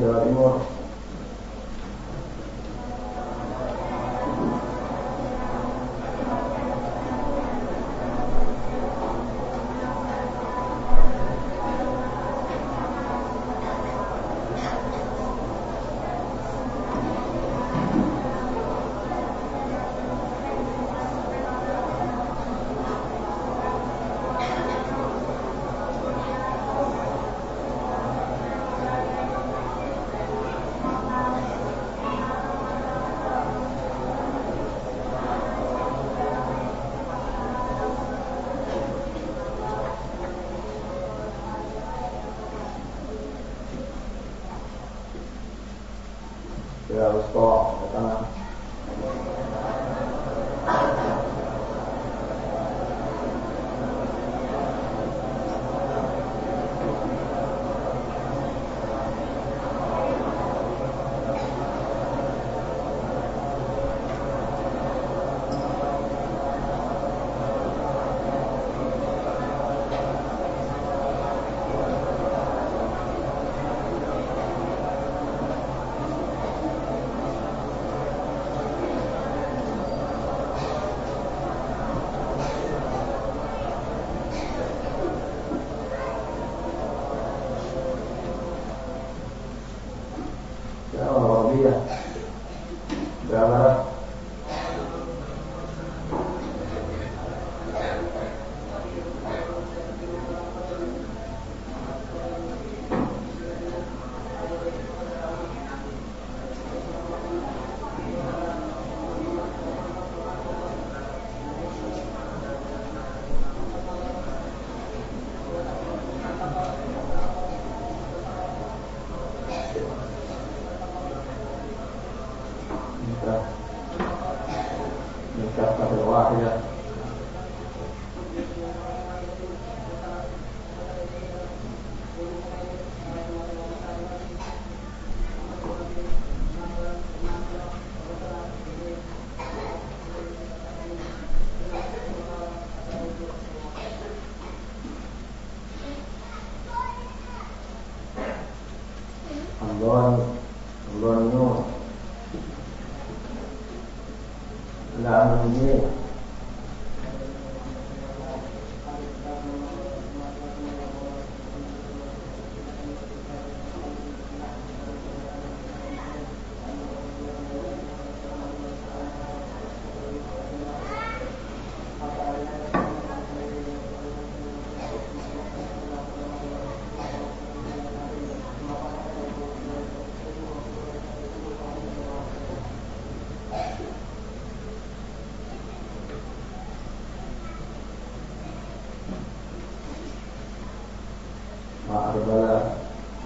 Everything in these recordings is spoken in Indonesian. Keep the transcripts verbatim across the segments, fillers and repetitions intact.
Jawa Timur. Ya, harus kok ke tengah. Iya, berapa? Nikah pada wahya. Allah, Allah nur. Nah, ini ma'arubala.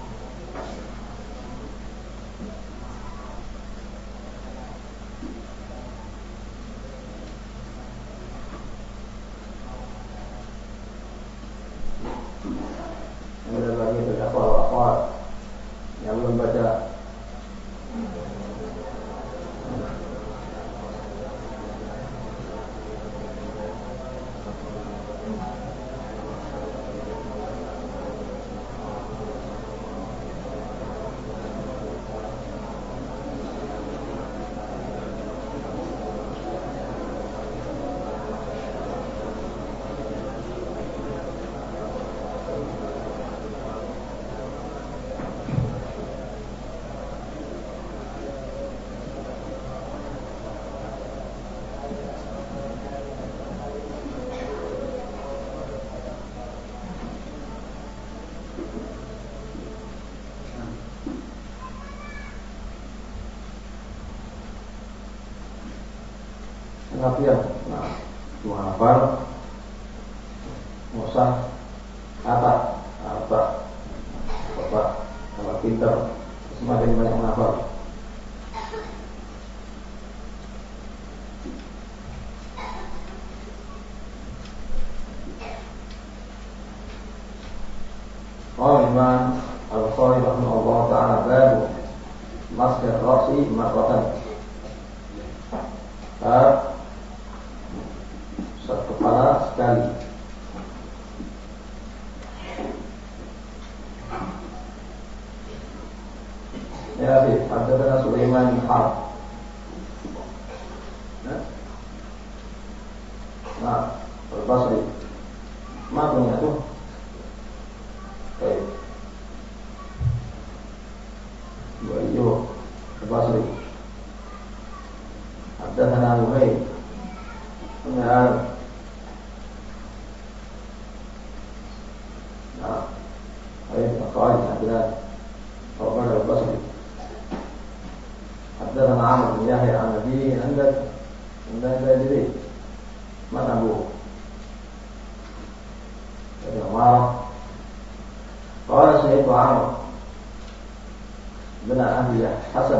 Ada lagi berhafal-hafal yang belum baca. Pengertian, nah, menghafal, musah, kata, apa, apa, apa pinter, semakin banyak menghafal. Oh, Imam Al-Bukhari rahimahullah ta'ala babu masjid rasi marratan. Bab satu kepala sekali. Sulaiman bin Harb. Nah, Al-Basri. Ma punya tuh. Baik. Wa Ayyub Al-Basri. Haddatsana Umayy bin Al. Nah, ayat Al-Qur'an adalah Al-Qur'an Al-Basri. Haddatsana Amr bin Yahya an Nabi عندك عندك جديد من أبوه ابن عمارة قال سمعت عمرو بن أبي حسن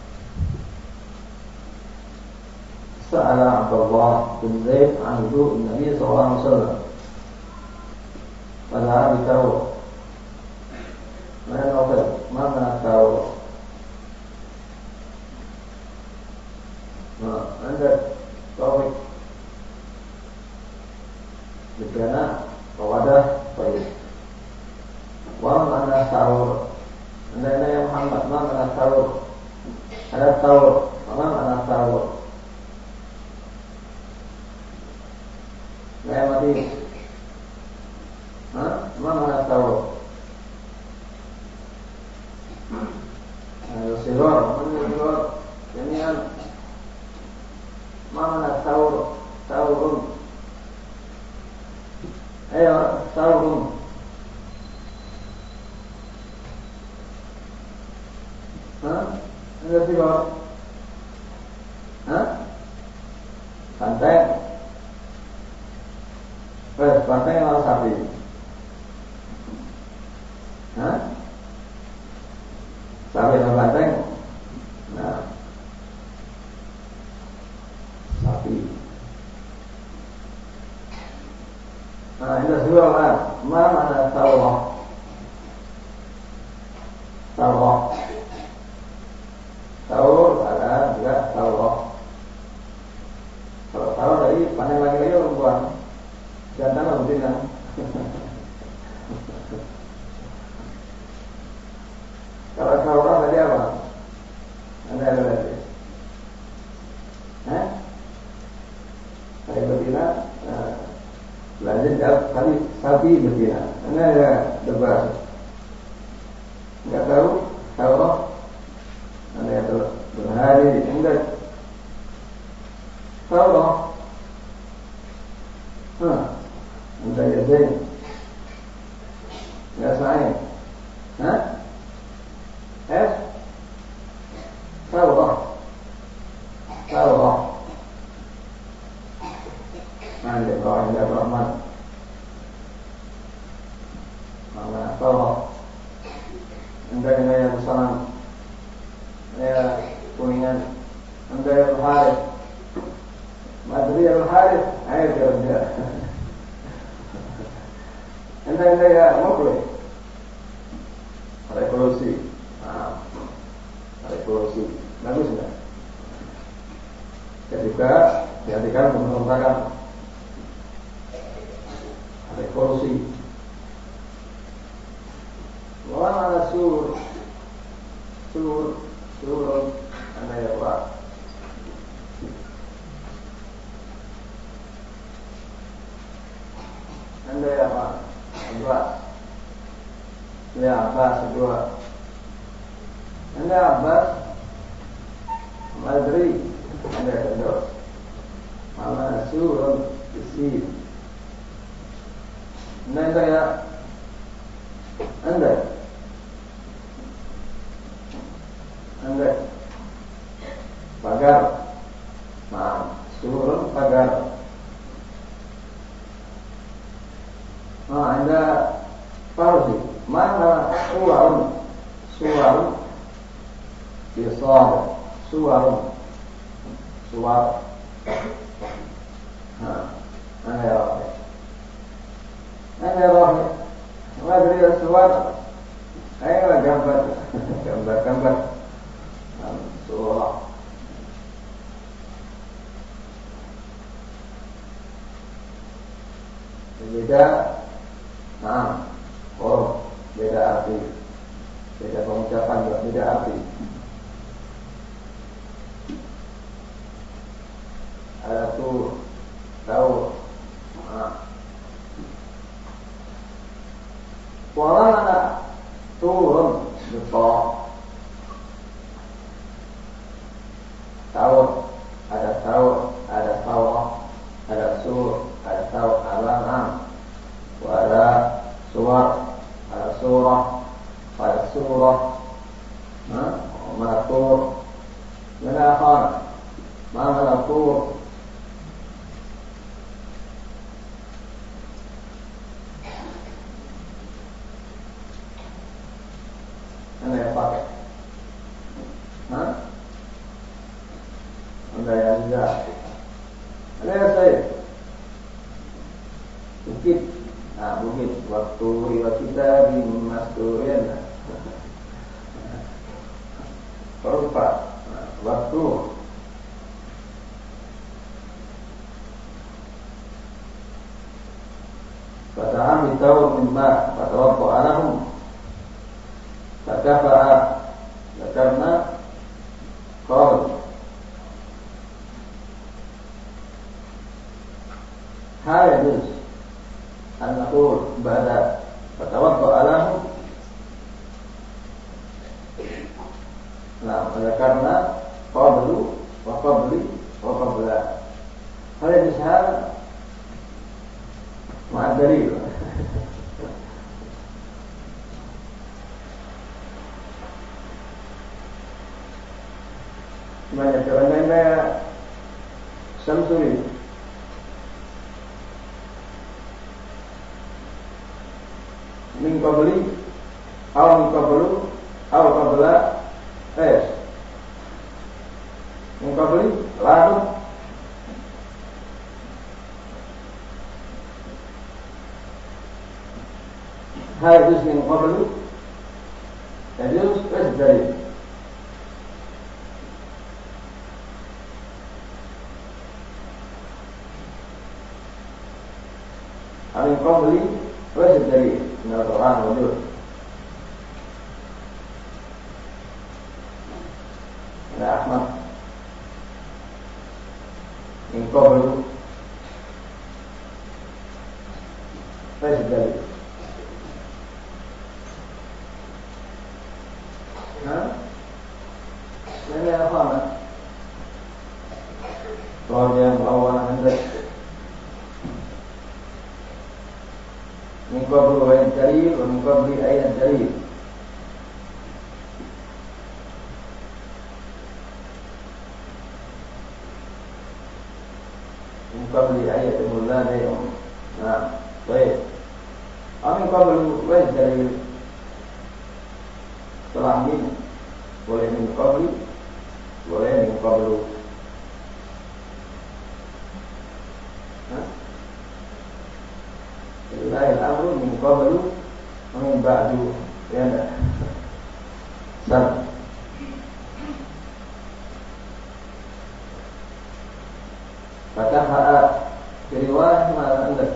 سأل عبد الله بن زيد عن وضوء النبي صلى الله عليه وسلم فدعا بتوبة ما نقول ما من التوبة ما عندك توبة بكنا فوضع طيب وما معنى التوبة عندنا يا محمد ما معنى التوبة هذا التوبة ما معنى التوبة لا يا مدين ها ما معنى التوبة الصغار من الصغار جميعا ما معنى التوبة توبة أيوة توبة ها ada siapa? Hah? Santai? Eh, santai atau sapi? Hah? Sapi atau banteng? Nah, sapi. Nah, ini dua kan? Mana ada Taurat? Taurat. Taur ada juga Taurat. Kalau Taur dari pandai lagi-lagi perempuan, jantan atau betina. Kalau Taurat tadi apa? Anda ada lagi? Eh? Saya betina, belajar jawab kali sapi betina. Anda ada debat? Enggak tahu Taurat? Anda yang berhari enggak tahu dong? Hah? Anda ya deh, nggak sayang? Hah? Eh? Tahu dong? Tahu dong? Nanti kalau anda berahmat, mana tahu? Anda yang bersama. Ya kuningan anda yang berharif Madri yang berharif ayo kerja anda anda ya mukli revolusi nah, revolusi bagus enggak ketika diartikan pemberontakan revolusi wala ala sur sur turun anda ya Pak anda ya Pak Abbas ya Abbas kedua anda Abbas Madri anda kedua mana surun isi anda ya anda anda pagar, nah turun pagar. Nah anda farsi, mana suarun, suarun, bisar, suarun, suar. Nah, anda ya, anda ya, Madri suar, ayo gambar, gambar, gambar. Surah beda, nah, oh beda arti, beda pengucapan, beda arti. ada tur, taur. Nah. Walau ada turun betok, taur, ada taur, ada taur, ada sur, ada taur, alam, ada suar, ada surah, ada surah, mana tur, mana khana, mana tur. Anda yang pakai, nah, anda yang tidak, anda yang saya, bukit, nah bukit, waktu riwayat kita di Masturian, perupa, nah, waktu, padahal ditawar mimma, padahal ko anahum. Fakafa'a karena qaul hal yajuz an naqul ba'da fatawadda lahu. Nah, karena qablu wa qabli wa qabla hal yajuz hal ma'a dalil. Banyak orang-orang Samsuri min qabli aw min qablu aw qabla eh min qabli lalu hadis min qablu hadis dari Amin qabli wajib dari Al-Quran wajib. Ada Ahmad min qablu wajib dari. Nah, ini apa nak? Kalau yang awal hendak min qablu wa al-dalil wa min qabli ayat dalil. Min qabli ayat al-mulladayum. Nah, baik. Min qablu wa al-dalil. Setelah min boleh min qabli, boleh min qablu. Lillahi al-amru min qablu wa min ba'du. Ya enggak? Sab. Fataha riwayat mana anda?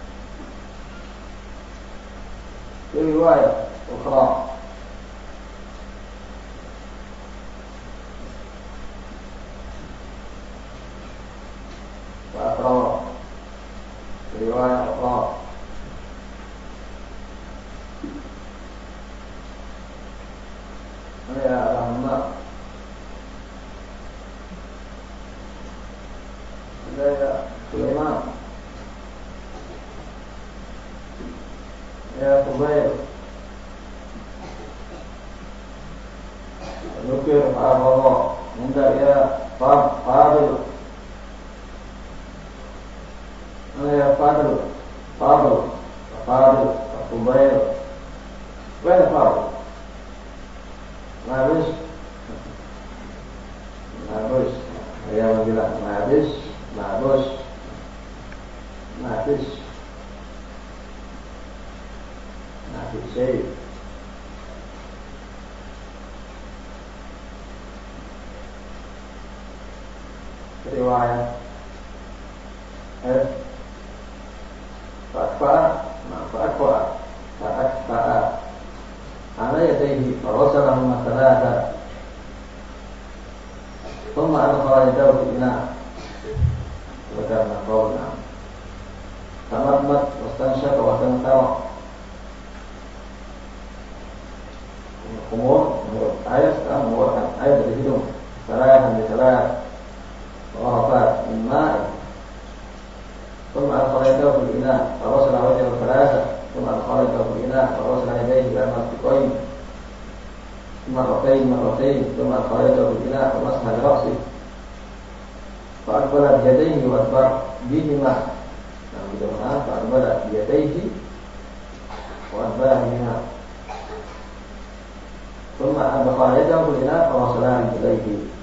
Riwayat ukhra. Wa akhra. Riwayat ukhra. Ya Rahmat, ya Sulaiman, ya Fubail, Nukir Al-Allah, minta ya Fadil, ya Fadil, Fadil, Fadil, Fubail, where Fadil? Nabis, nabis, yang bilang nabis, nabis, nabis, nabis saya. Riwayat, eh, fatwa, fatwa, fatwa. على يديه فرسلهما ثلاثة ثم أدخل يده في الإناء tamatmat, wastansyak, wastansara. Umur menurut ayat sekarang mengeluarkan air dari hidung. Salah dan salah. Wafat imma. ثم أدخل يده في الإناء فغسل وجهه ثلاثة ثم أدخل يده في الإناء فغسل يديه إلى المرفقين مرتين مرتين ثم أدخل يده في الإناء فمسح برأسه فأقبل بيديه وأدبر بهما. Nah, bagaimana? فأقبل بيديه وأدبر بهما ثم أدخل يده في الإناء فغسل رجليه.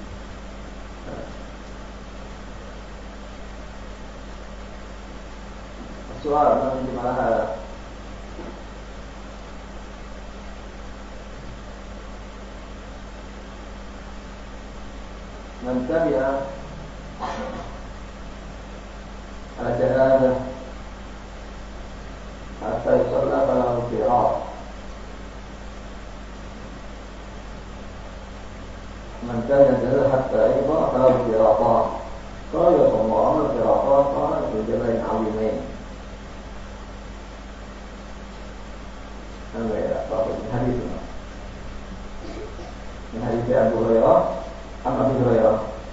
Soal tentang di mana hal mentabia ala janazah hatta yusalla falahu qirat. Mentabia janazah hatta yusalla falahu qiratan. Qala sallallahu alaihi qiratan qala fi jabalin 'azimain. Hadis ini hadis Abu Hurairah, Abu Hurairah.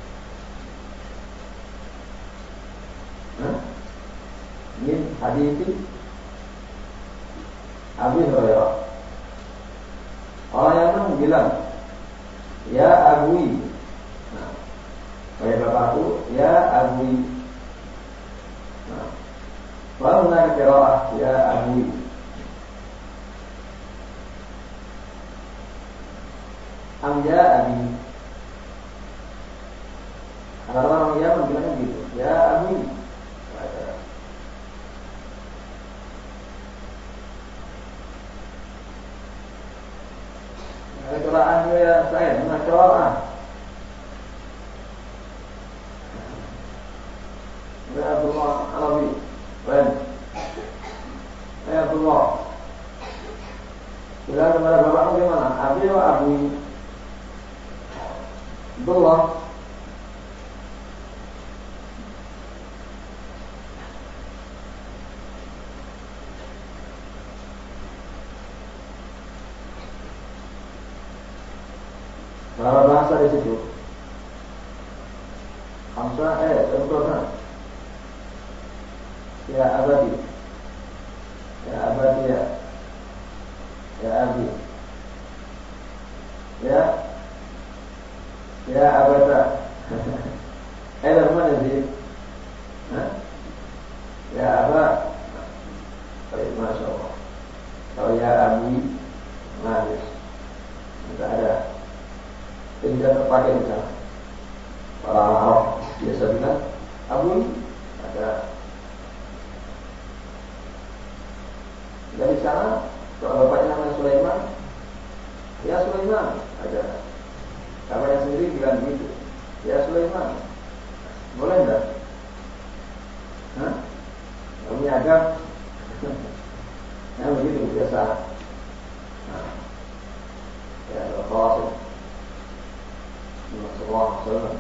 Ini hadis Abu Hurairah. Orang yang bilang, ya Abui. Nah, kayak bapakku, ya Abui. Nah, lalu naik qiraah, ya Abui. Amja abi. Ada orang yang bilang gitu, ya abi. Ada Quran ya saya, mana Quran? Ya Abdullah Alawi, lain. Ya Abdullah. Bilang kepada bapakmu gimana? Abi atau Abu? Abdullah. Berapa bahasa di situ? Hamzah, eh, sebetulnya. Ya abadi. Ya abadi ya. Ya abi. Ya. Ya abada. Eh, dari mana sih? Hah? Ya aba. Baik, masya Allah. Kalau ya abi, manis. Tidak ada. Tidak terpakai di sana. Orang Arab biasa bilang abu ada. Dari sana, kalau bapaknya namanya Sulaiman, ya Sulaiman ada. Bapaknya sendiri bilang begitu, ya Sulaiman, boleh enggak? Hah? Kamu agak, ya begitu biasa. Nah, ya Rasul Sallallahu Alaihi Wasallam.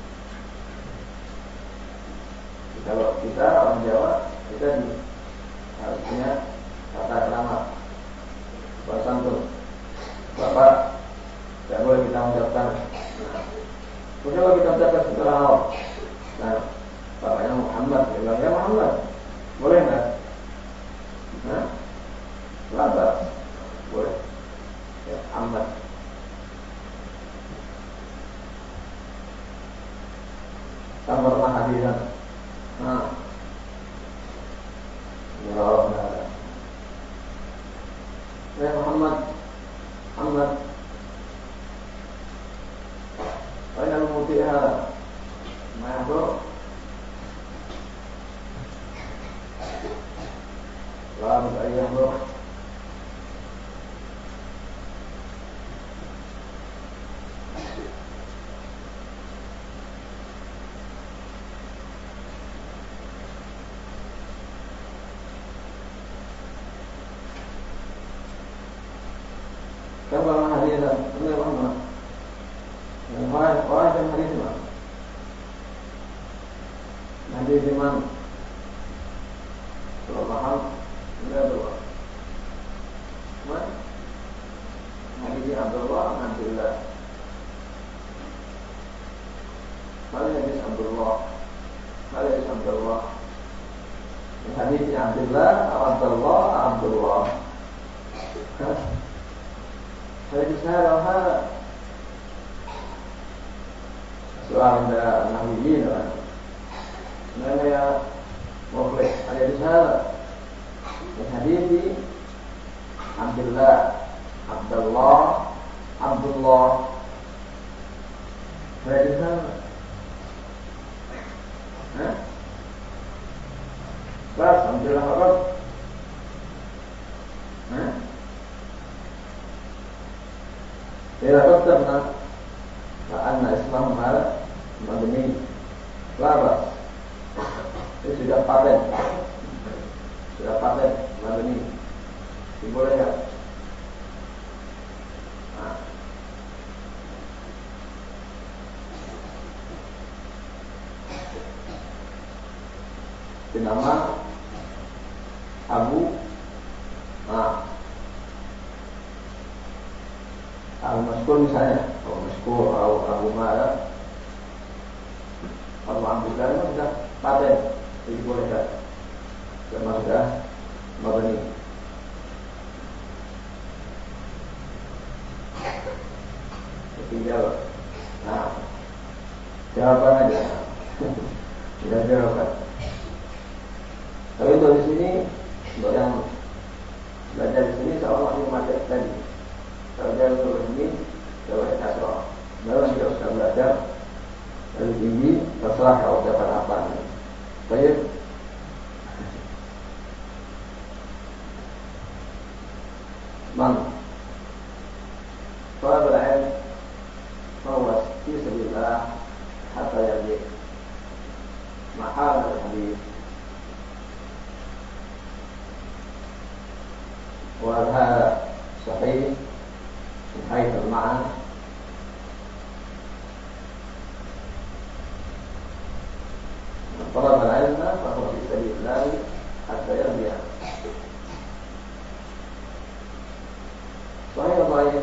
Kalau kita orang Jawa, kita harusnya kata selamat, bersantun. Bapak, tidak boleh kita mengucapkan. Nah, kalau kita ucapkan setelah awal, nah, bapaknya Muhammad, dia bilang ya Muhammad, boleh nggak? Nah, lambat, boleh. Ya Muhammad. Kita pernah hadiran. Nah, ya Allah. Ya Muhammad, Muhammad. Aina al-mutiha? Ma bro? Selamat ayam bro. Kamu pernah hadiran? Benar Muhammad. Orang orang yang hadis mana? Hadis di mana? paham enggak dua. Mana? Hadis Abdullah Abdullah. Mana hadis Abdullah? Mana hadis Abdullah? Hadis Abdullah Abdullah Abdullah. Hadis hal soal anda nahwiyin kan? Mana ya boleh ada di sana. Hadis di Abdullah Abdullah Abdullah. Ada di sana. Hah? Bas Abdullah Arab. Hah? Tidak betul nak. Karena Islam malah mabni labas. Itu sudah paten, sudah paten mabni. Dibolehkan. Nah. Itu nama Abu Nah Al-Maskur misalnya, Abu Maskur, Abu Abu Ma'ala, Abu Abdullah itu sudah paten, jadi boleh kan? Sama sudah mabani. Tinggal, nah, jawaban aja, tidak jawaban. Tapi untuk di sini, untuk yang belajar di sini, seolah masih macet tadi. Kalau dia untuk ini, jawabnya kasroh. Dalam dia sudah belajar lebih tinggi, terserah kalau dapat apa. Baik. Man, kalau berakhir, bahwa fisabilillah hatta yajib mahal dari hadis. Wahada sahih. حيث المعنى من طلب العلم فهو في سبيل الله حتى يرجع صحيح ضعيف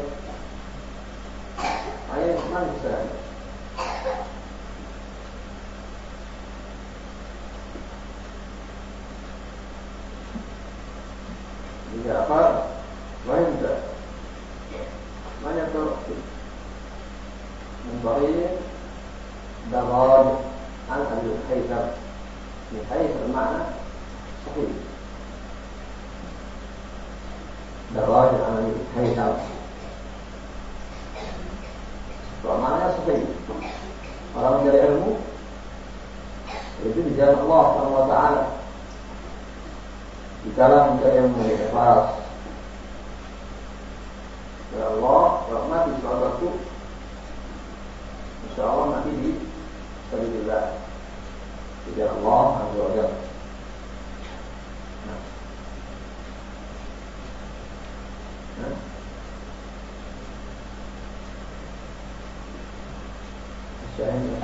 صحيح ما نسأل إذا قال وانت من يطرق من طريق دراج عن أبي الحيثم من حيث المعنى صحيح دراج عن أبي الحيثم ومعنى صحيح orang mencari ilmu itu di jalan Allah Subhanahu wa taala. Di dalam mencari ilmu ikhlas ya Allah, kalau mati soal waktu insya Allah mati di sabilillah di jalan Allah Azza wa Jalla. Nah. Nah. Syahid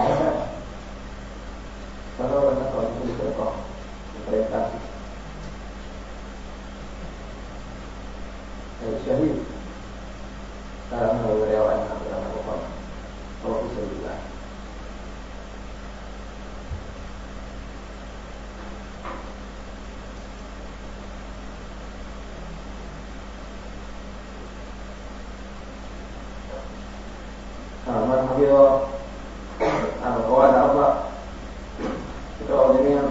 kalau ada kalau itu berkah memperintah syahid dalam riwayat dalam Al-Qur'an kalau bismillah. Aman habiyo al-qawaid apa? Itu orangnya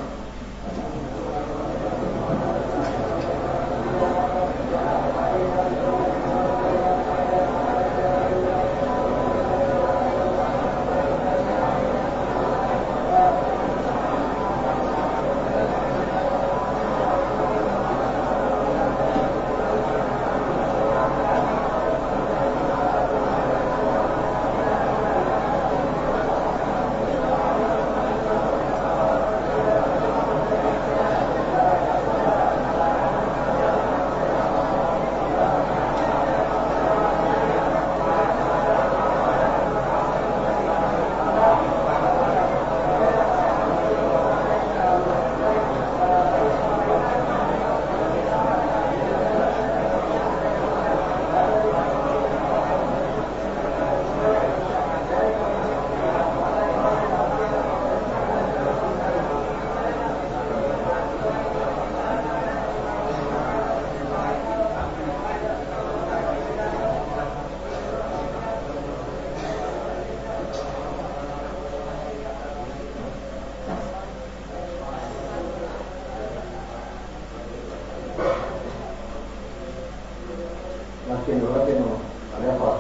Mungkin mungkin ada apa?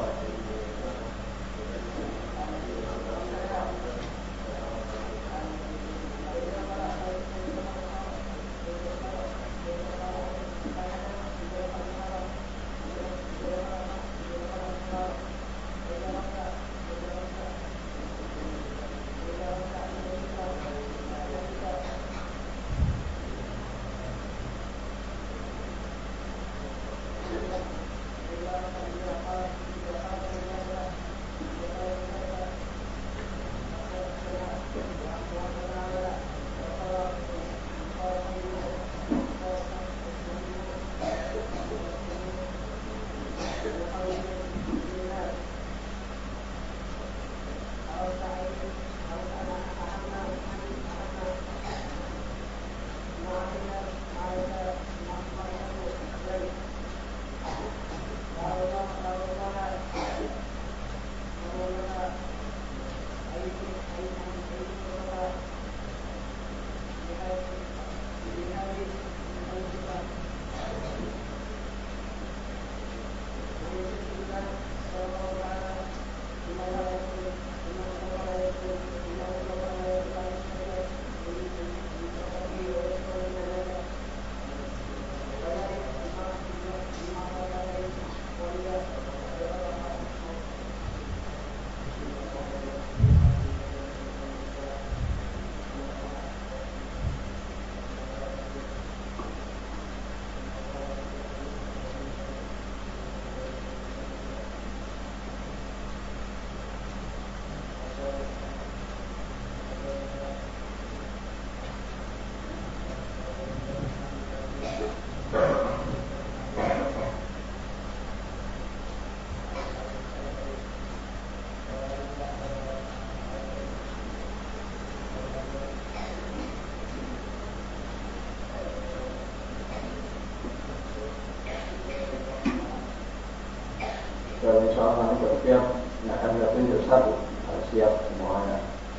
Dan insya Allah nanti setiap yang akan kita tunjuk satu harus siap semuanya.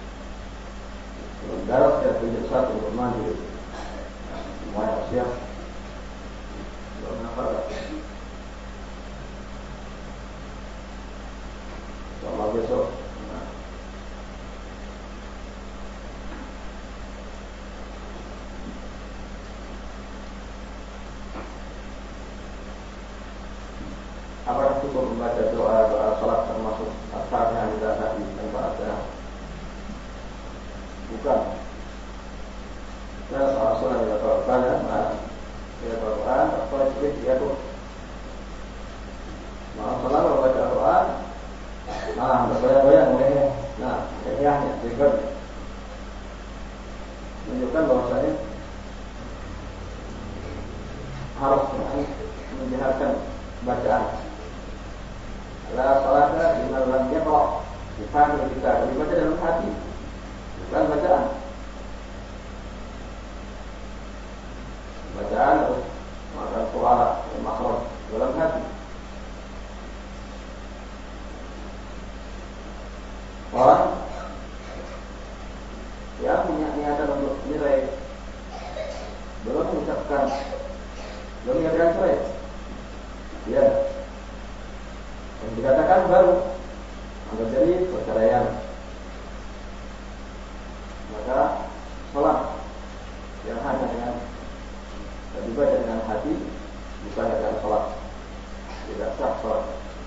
Sementara kita tunjuk satu untuk maju, semuanya harus siap. Belum apa lah. Sama besok. Nah. Apakah cukup membaca doa doa salat termasuk asarnya tidak tadi tanpa ada? Bukan. Nah, soal salat tidak terlalu banyak, nah, dia Quran, apa itu dia tuh? Nah, salat membaca Quran, nah, berbayang-bayang mulai, nah, kayaknya juga menunjukkan bahwasanya harus menjahatkan bacaan. La salata liman lam yaqra bi fahmi kitab, dibaca dalam hati, bukan bacaan. Bacaan harus makan suara, makhraj dalam hati. Orang yang punya niatan untuk nilai belum mengucapkan, belum mengucapkan cerai, ya. Yang dikatakan baru akan jadi perceraian, maka sholat yang hanya dengan dibaca dengan hati bukan dengan sholat, tidak sah sholat.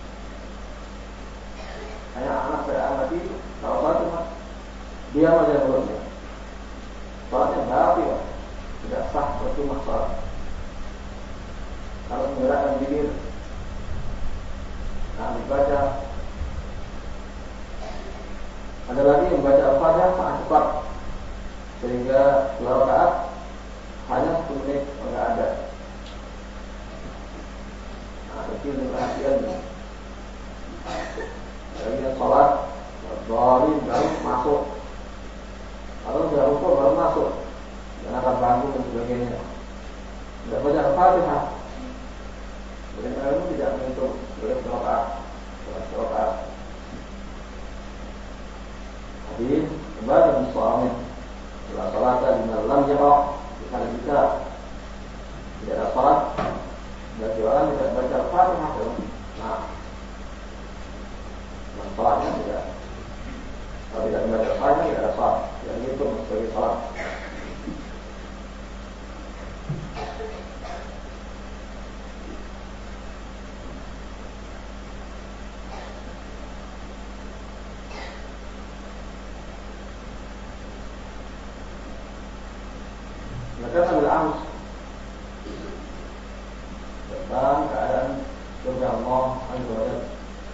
Hanya anak saya amati kalau sholat cuma diam aja mulutnya, sholatnya batil, tidak sah, percuma sholat. Harus menggerakkan bibir. Nah, dibaca. Ada lagi yang membaca Al-Fatihah sangat cepat sehingga dua rakaat hanya sepuluh menit enggak ada. Nah, kecil perhatian. Jadi yang sholat baru baru masuk atau sudah rukuk baru masuk dan akan bangun dan sebagainya. Tidak baca Al-Fatihah. Bagaimana itu tidak menghitung boleh rakaat, rakaat. Hadis kembali soalnya setelah salat di dalam jawab kalau kita tidak ada salat dan orang tidak baca Al-Fatihah Berkata bil-ams tentang keadaan surga Allah Azza wa Jalla.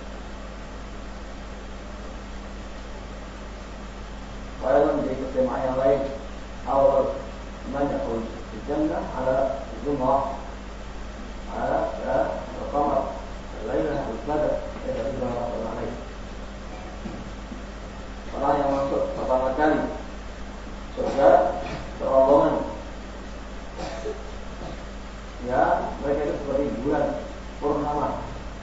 Walaupun di kesempatan yang lain, awal menyebut jannah ala zumrah, ala al-qamar, al-lailah, al-badr, tidak dibahas orang lain. Orang yang masuk pertama kali surga serombongan, ya mereka itu seperti bulan purnama.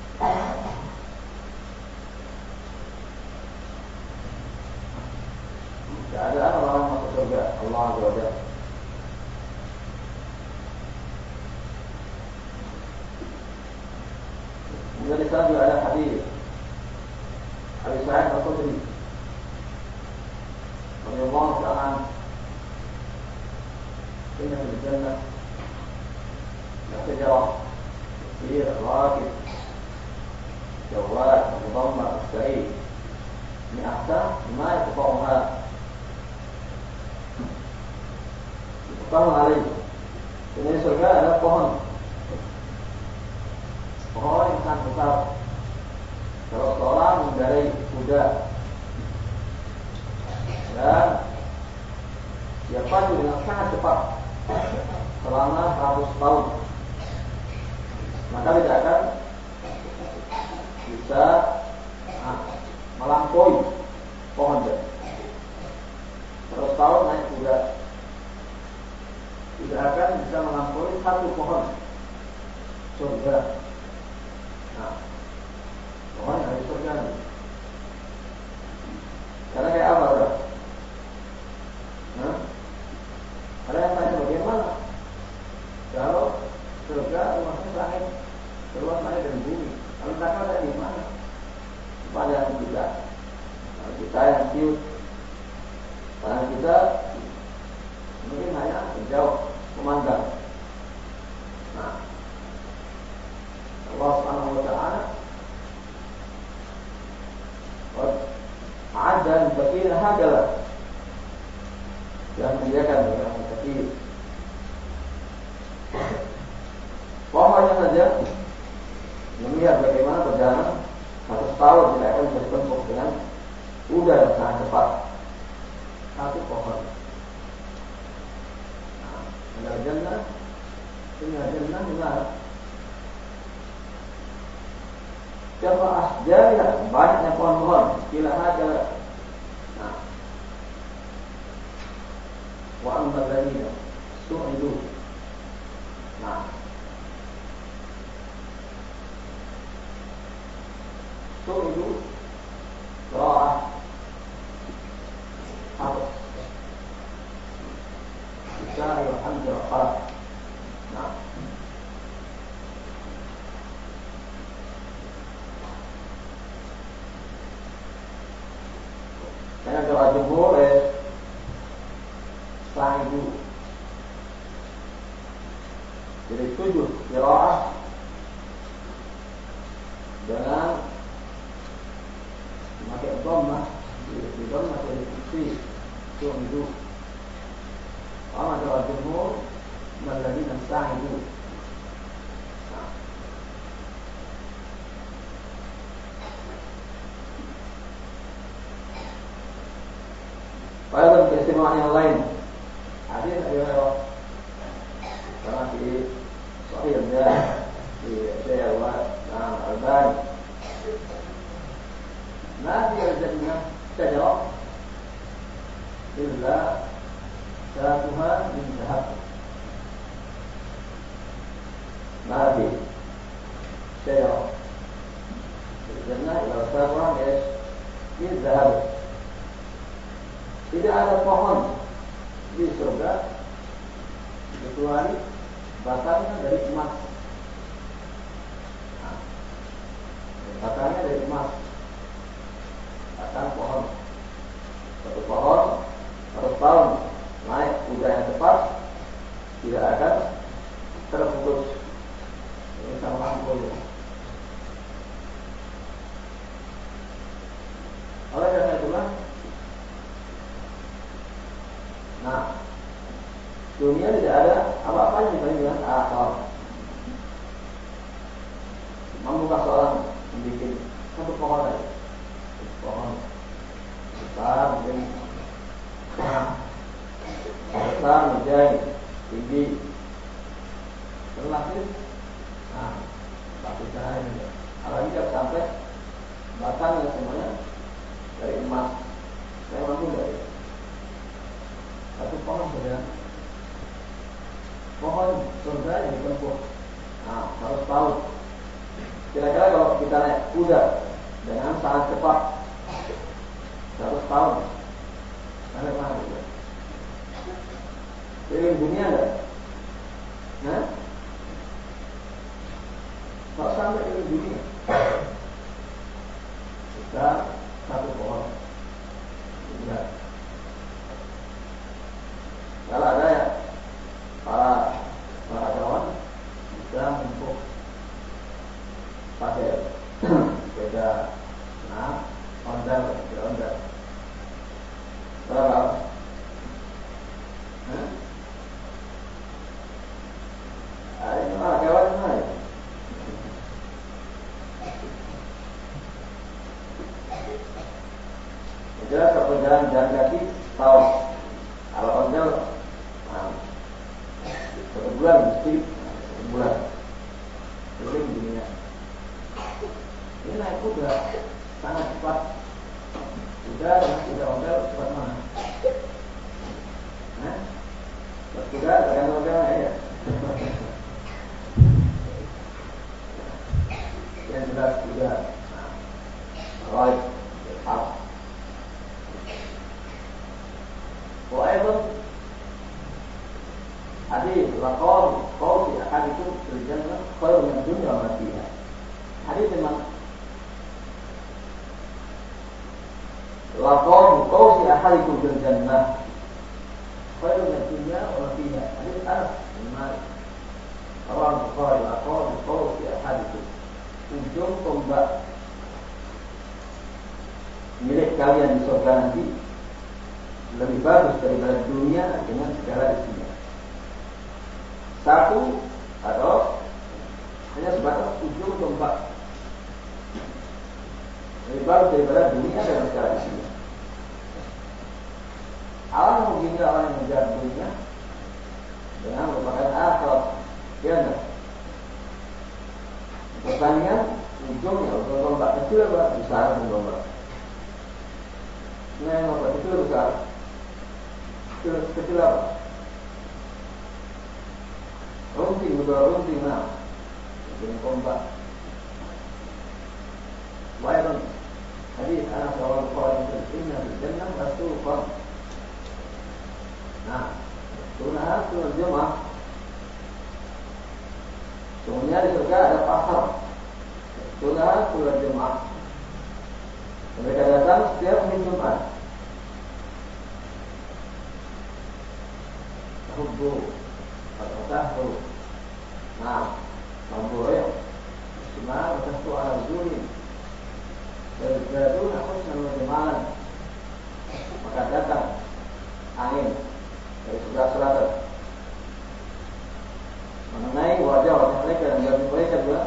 Keadaan orang masuk surga Allah Azza wa Jalla. Kemudian di sana juga ada hadis Abi Sa'id Al-Khudri radhiyallahu ta'ala inna fil jannah la shajarah تصير راكب جواد مضمر سعيد من أحسن ما يتطوعها يتطوع عليه. Ini surga ada pohon, pohon yang sangat besar. Kalau seorang mengendarai kuda dan dia pacu dengan sangat cepat selama seratus tahun, maka tidak akan bisa nah, melampaui pohon itu. Terus tahun naik kuda tidak akan bisa melampaui satu pohon surga. Nah, pohon dari surga ini. Karena kayak apa, bro? Nah, ada yang tanya bagaimana kalau surga rumahnya langit, keluar langit dan bumi. Kalau neraka ada di mana? Pada kita, nah, kita yang ciut, karena kita mungkin hanya jauh memandang. Nah, Allah Subhanahu wa Ta'ala ada bagi hadalah yang menyediakan yang kecil. Pokoknya saja melihat bagaimana perjalanan satu tahun tidak akan bisa ditempuh dengan kuda yang sangat cepat. Satu pohon. Nah, ada jannah, ini jannah benar. Siapa asjariah, banyaknya pohon-pohon. Kila aja. Nah, wa ammal ladina su'idu. Nah, su'idu qira'ah apa? Bicara alhamdulillah qara'ah. Nah, karena doa jumhur eh, sa'idu. Jadi tujuh qira'ah dengan memakai dhammah, di dhammah dari fiksi su'idu. Ama doa jumhur alladzina sa'idu. Nah, pada keistimewaan yang lain, hadis Abu Hurairah sama di Sahih di Syekh Al-Albani. Nabi al-Jannah syajarah illa satuha min zahab. Nabi syajarah al-Jannah illa satuha min zahab. Tidak ada pohon di surga kecuali batangnya dari emas. Nah, batangnya dari emas. Batang pohon. Satu pohon satu tahun naik kuda yang cepat tidak akan terputus. Ini sama lampu. Oleh karena itulah, nah, dunia tidak ada akal. Membuka seorang membuat satu pohon aja, pohon besar, mungkin besar, menjadi tinggi, berlapis. Nah, lapisan ini. Apalagi kalau sampai batangnya semuanya dari emas, saya mampu dari satu pohon saja. Pohon surga yang ditempuh, nah, harus tahu. Kira-kira kalau kita naik kuda dengan sangat cepat seratus tahun, sampai mana juga? Keliling dunia enggak? Nah, kalau sampai keliling dunia, kita satu pohon. Ya. Kalau ada ya para para kawan bisa menempuh pakai sepeda, nah, ondel, ondel. Berapa? Hah? Ah, ini malah kawan mana ya? Jelas kalau jalan jalan kaki tahu. Kalau ondel, nah, satu bulan mesti satu bulan. Jadi begini ya. Ini naik kuda sangat cepat. Kuda dengan kuda ondel cepat mana? Nah, kuda dengan ondel ya. Yang jelas kuda. Nah, right, up. وأيضا حديث لقول قول أحدكم في الجنة خير من الدنيا وما فيها. حديث من لقول قول أحدكم في الجنة خير من الدنيا وما فيها. حديث أنس بن مالك رواه البخاري. لقول قول أحدكم, ujung tombak milik kalian di surga nanti lebih bagus daripada dunia dengan segala isinya. Satu atau hanya sebatas ujung tombak lebih bagus daripada dunia dengan segala isinya. Allah menghina orang yang mengejar dunia dengan merupakan akal jannah. Pertanyaan ujungnya ujung tombak kecil apa besar ujung tombak? Nah, yang tombak kecil besar. Kecil, kecil apa? Runting, betul runting, nah jadi kompak. Wa'idun hadis anak seorang orang yang inna fil jannah rasulullah. Nah, sunnah sunnah jemaah. Semuanya di surga ada pasar. Sunnah sunnah jemaah. Mereka datang setiap hari Jumat. Hubbu atau tahru, nah, mampunya, cuma bersesuatu alam dunia. Dari jatuh aku senang berjalan, maka datang angin dari sebelah selatan mengenai wajah-wajah mereka dan wajah mereka juga.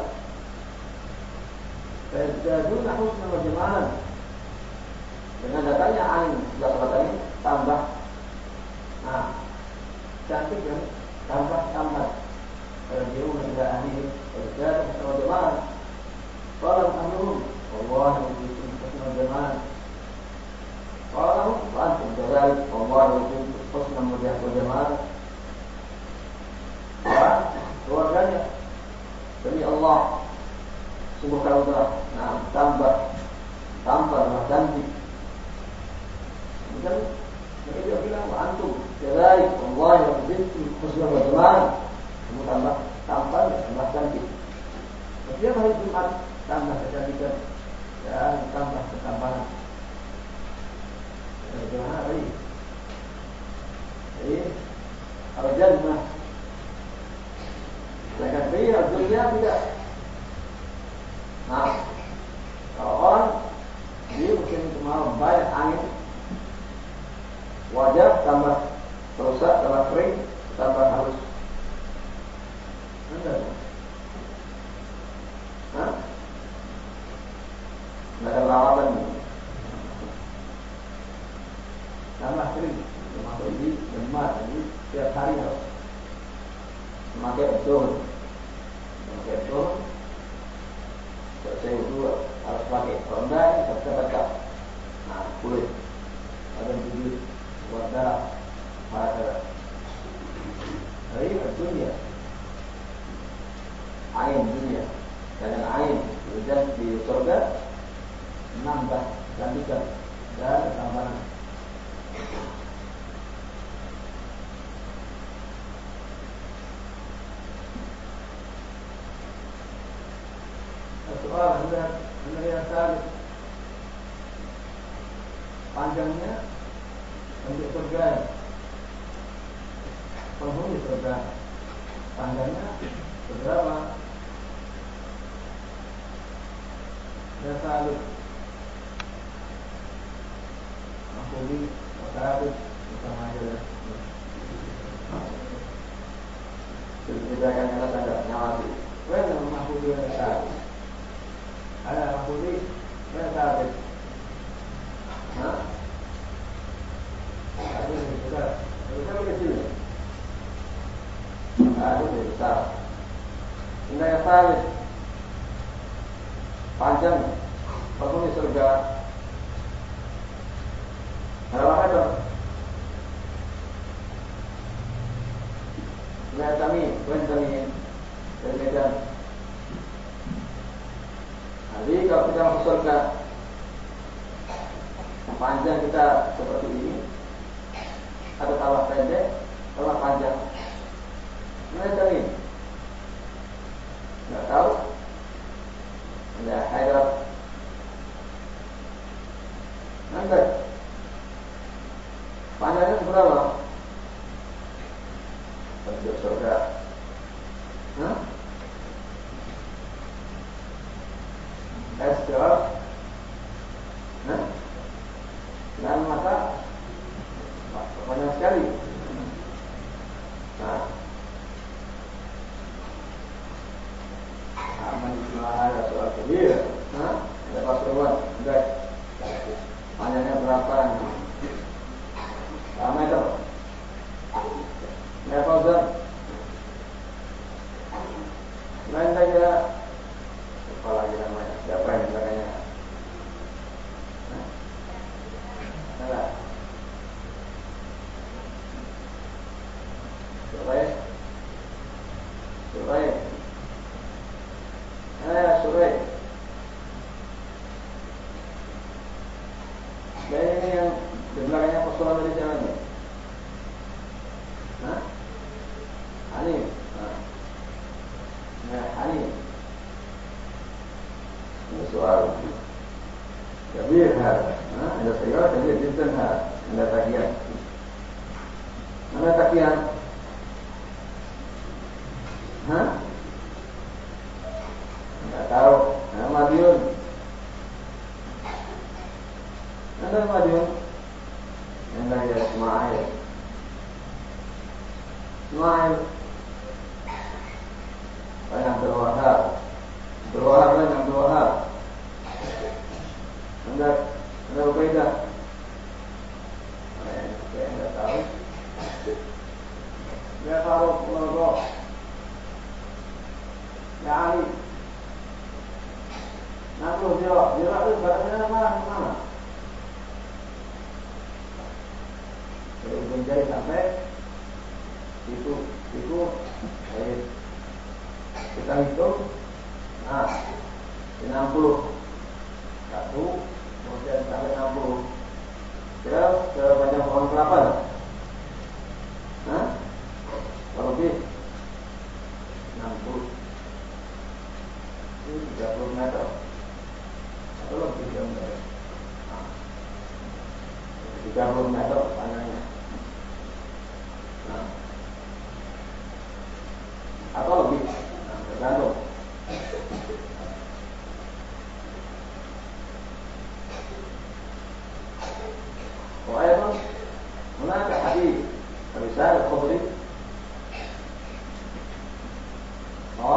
Dari jatuh aku senang berjalan, dengan datangnya angin sebelah selatan ini tambah, nah, cantik kan, tambah-tambah. Kalau dia sudah ahli kerja bersama jemaah, kalau kamu, Allah itu bersama jemaah. Kalau antum jalan, Allah itu bersama jemaah. Apa? Keluarganya demi Allah, sungguh kalau telah, nah, tambah, tambah, cantik. Kemudian mereka dia bilang, antum Jadi Allah yang begitu khusnul wajman, kamu tambah tampan, tambah cantik. Setiap hari Jumat tambah kecantikan dan tambah ketampanan. Bagaimana tadi? Jadi al-jannah. Sedangkan di dunia tidak. Nah, kalau orang dia musim kemarau banyak angin, wajah tambah rusak, tambah kering, tambah halus. Benar. Hah? Nggak ada perawatan. Tambah kering, termasuk ini demam, jadi tiap hari harus memakai betul, memakai betul. Saya dulu harus pakai ronda, kita baca. Nah, kulit, ada tujuh buat darah, pada hari dunia, air dunia, dan air dan di surga menambah gantikan dan tambahan. Soal anda anda yang tahu panjangnya untuk surga, penghuni surga panjangnya berapa? Saya tahu aku di masyarakat bersama aja. Kita akan kata ada nyawati. Well, aku di masyarakat. Ada aku di masyarakat. Hah? Ada di besar. Besar kecil. Ada di besar. Indah yang tarik. Panjang penghuni surga berapa meter? Lihat kami, bukan kami dari Medan. Jadi kalau kita masuk surga, panjang kita seperti ini, ada talah pendek, talah panjang. Lihat kami, nggak tahu. Ada Hyderab, nanti panjangnya seberapa? Penduduk surga, hah? Es gelap, hah? Dan mata panjang sekali. Nah, aman ada soal kebir, nah, ada pasuruan, ada panjangnya berapa? Berapa meter? Level zon. Lain saja. Apa lagi namanya? Siapa yang belakangnya? Nah, Surai, Surai. Eh, Surai. Dan ini yang di belakangnya pasukan dari siapa nih? Hah? Hanif. Nah, Hanif. Ini soal kabir hal. Nah, ada segala kabir jintan hal. Ada takian. Mana takian? Hah? Enggak tahu. Nah, Madiun. Ada Madiun. Yang lain Ismail. Ismail. Banyak berwahab. Berwahab banyak berwahab. Anda, anda berbeda. Saya tidak tahu. Ya Faruq Nurul. Ya Ali. Namun dia, dia itu baratnya mana mana? Dari ujung jari sampai itu itu eh, kita hitung. Nah, enam puluh satu kemudian sampai enam puluh. Kira ke panjang pohon kelapa. Hah? Kalau lebih enam puluh. Ini tiga puluh meter. Atau lebih tiga meter. Nah, tiga puluh meter panjangnya. Nah, atau lebih. Nah, tergantung. وأيضا هناك حديث رسالة الخضري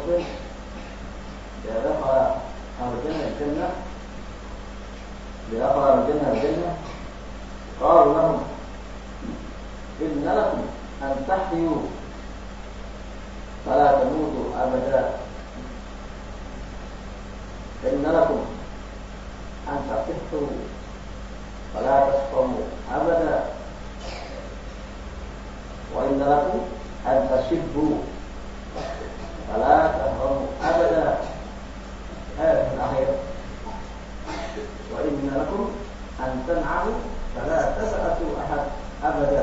Muslim إذا دخل أهل الجنة الجنة إذا دخل أهل الجنة الجنة قالوا لهم إن لكم أن تحيوا فلا تموتوا أبدا إن لكم أن تصحوا فلا تسقموا أبدا وإن لكم أن تشبوا فلا تهرموا أبدا هذا في الأخير وإن لكم أن تنعموا فلا تبأسوا أحد أبدا.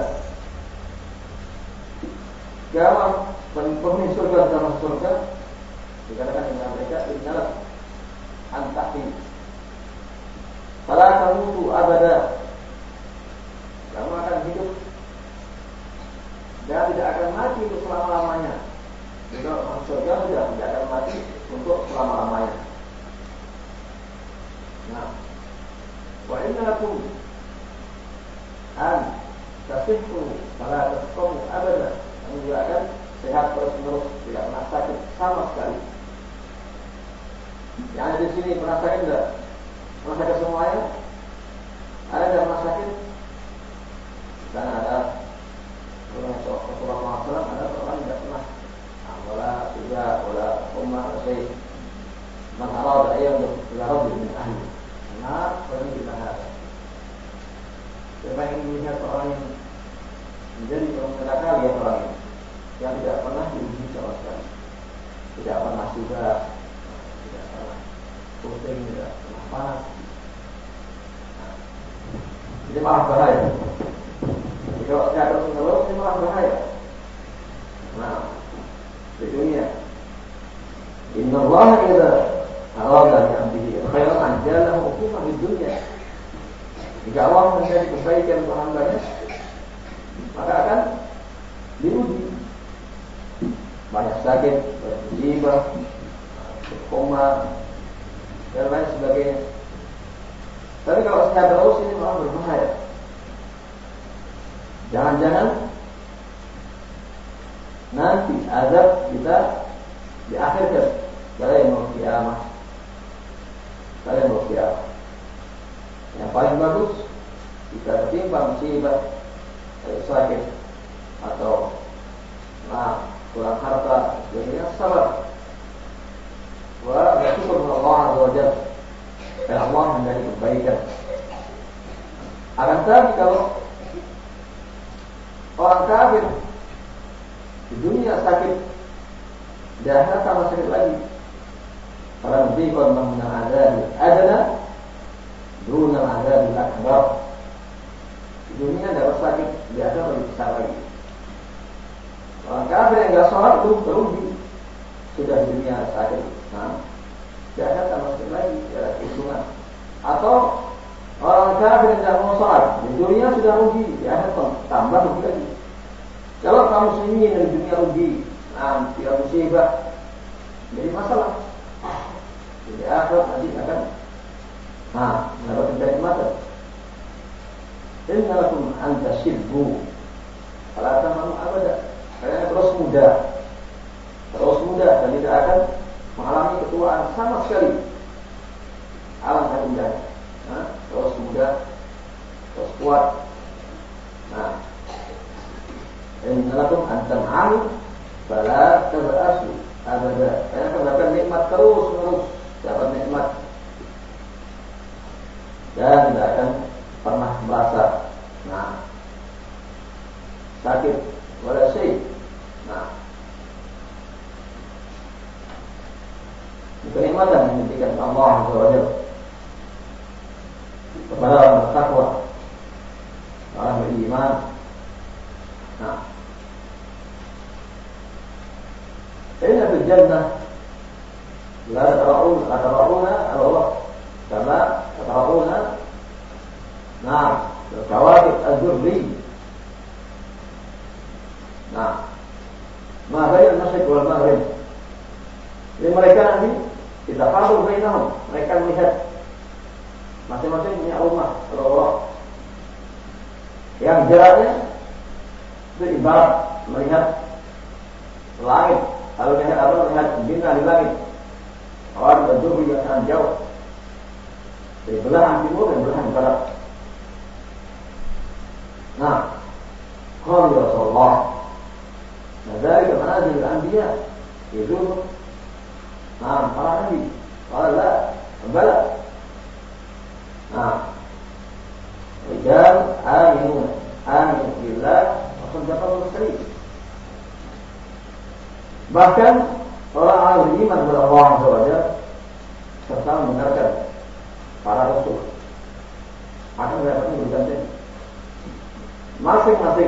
Jawab penghuni surga dan masuk surga dikatakan dengan mereka innalah antahi fala tamutu abada, kamu akan hidup dan tidak akan mati untuk selama-lamanya. Jika masuk surga sudah tidak akan mati untuk selama-lamanya. Nah, wa innakum an tasihhu fala tasqumu abada, kamu juga akan sehat terus-menerus, tidak pernah sakit sama sekali. Yang ada di sini pernah sakit enggak? Pernah sakit semuanya? Ada yang pernah sakit? Dan ada Rasulullah shallallahu alaihi wasallam ada orang yang tidak pernah. Wala tidak, wala ummah, saya mengarah ayam ila rabbi min ahli. Nah, orang kita harus. Siapa yang melihat orang yang menjadi pengelakar lihat orang ini yang tidak pernah diuji sama sekali, tidak pernah sudah, tidak pernah pusing, tidak pernah panas. Nah, ini malah bahaya. Kalau tidak terus menerus ini malah bahaya. Nah, di dunia, Inna Allah idza arada bi 'abdihi khairan ajalahu hukuman di dunia. Jika Allah menjadi kebaikan untuk hambanya, maka akan diuji. Banyak sakit, banyak musibah, koma, dan lain sebagainya. Tapi kalau sehat terus ini malah berbahaya. Jangan-jangan nanti azab kita diakhirkan pada yaumul qiyamah. Pada yaumul qiyamah. Yang paling bagus kita ketimpa musibah, sakit atau nah, kurang harta, jadi sabar. Wa bersyukur kepada Allah Azza wa Jalla. Dan Allah menjadi kebaikan. Akan tetapi kalau orang kafir di dunia sakit, di akhirat tambah sakit lagi. Kalau nanti kalau mengenal azab adana, duna azab akbar. Di dunia dapat sakit, di akhirat lebih besar lagi. Orang kafir yang enggak sholat itu berugi. Sudah di dunia sakit, nah, di akhirat tambah sakit lagi, ada hitungan. Atau orang kafir yang tidak mau sholat, di dunia sudah rugi, di akhirat tambah rugi lagi. Kalau kaum muslimin dari dunia rugi, nah, tidak musibah, jadi masalah. Jadi akhirat nanti akan, nah, mendapat kenikmatan. Inna lakum an tashibbu, fala tamanu abada. Kalian terus muda, terus muda dan tidak akan mengalami ketuaan sama sekali. Alangkah indahnya, nah, terus muda, terus kuat. Nah, inna lakum an tan'amu fala tab'asu abada. Kalian akan dapat nikmat terus menerus, dapat nikmat dan tidak akan pernah merasa nah sakit wala syai. Nah, kenikmatan yang diberikan Allah Azza wa Jalla kepada orang bertakwa, orang beriman. Nah, inna fil jannah la tatara'un la tatara'una Allah kama tatara'una nah kawakib az-zurri. Nah, maghribi al-masyriq wal maghrib. Jadi mereka nanti kita fadul bainahum, mereka melihat masing-masing punya rumah Allah yang jaraknya itu ibarat melihat langit Kalau lihat apa? Lihat bintang di langit. Awan berduri yang sangat jauh. Dari belahan timur dan belahan barat. Nah, kalau ya Rasulullah, nah dari kemana dari Anbiya itu, nah para nabi, para la, bala. Nah, rijal aminun, amin billah, wasadaqal mursalin. Bahkan orang yang beriman kepada Allah Subhanahu wa taala serta membenarkan para rasul akan mendapatkan berganti masing-masing.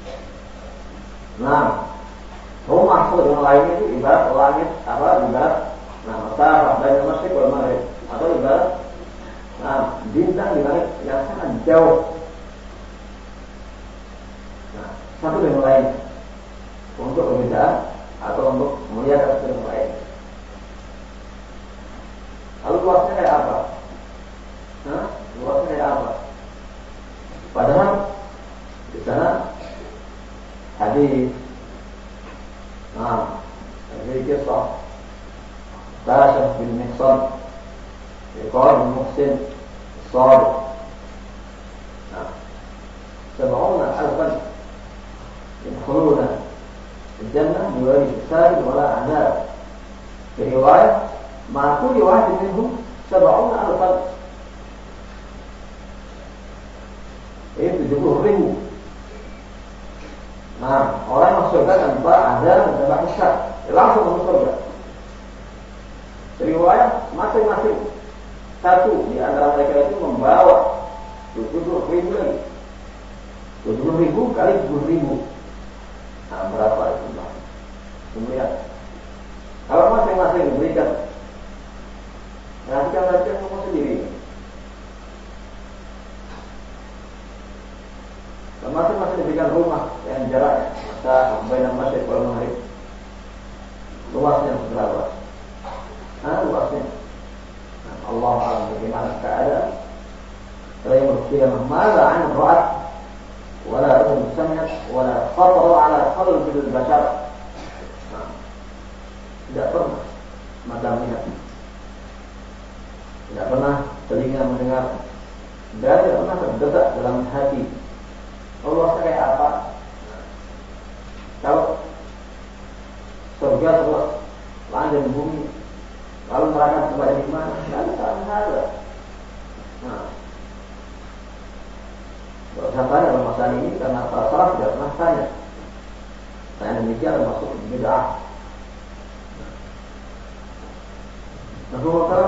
Nah, rumah satu dengan lainnya itu ibarat langit apa ibarat nah masafah baina masyriq wal maghrib atau ibarat nah bintang di langit yang sangat jauh. Nah, satu dengan lain untuk perbedaan atau untuk melihat satu dengan lain. Lalu luasnya kayak apa? Nah, luasnya kayak apa? Padahal di sana hadis, nah, hadis kisah Bashar bin Mihsan, Iqar bin Muhsin, Sadiq. Nah, sab'una alfan yadkhuluna الجنة بغير حساب ولا عذاب. في رواية مع كل واحد منهم سبعون ألفا. Itu tujuh puluh ribu. Nah, orang masuk surga tanpa azab dan tanpa hisab, langsung masuk surga. Riwayat masing-masing satu di antara mereka itu membawa tujuh puluh ribu lagi. tujuh puluh ribu kali tujuh puluh ribu. Nah, berapa itu? Kemudian kalau masing-masing diberikan, nanti kan nanti kamu sendiri. Kalau masing-masing diberikan rumah yang jaraknya masa baina masyriq wal maghrib, luasnya berapa? Nah, luasnya. Nah, Allah alam bagaimana keadaan. Kalau yang berpikir mana an ra'at wala udhun sami'at wala khatara ala qalbil bashar. Nah, tidak pernah mata melihat, tidak pernah telinga mendengar, dan tidak pernah terdesak dalam hati. Allah kayak apa? Kalau surga terus langit dan bumi, lalu neraka tempatnya di mana? Tidak ada salah. Nah, tidak usah tanya dalam masalah ini karena para salaf tidak pernah tanya. Tanya demikian termasuk bid'ah. Nah, kalau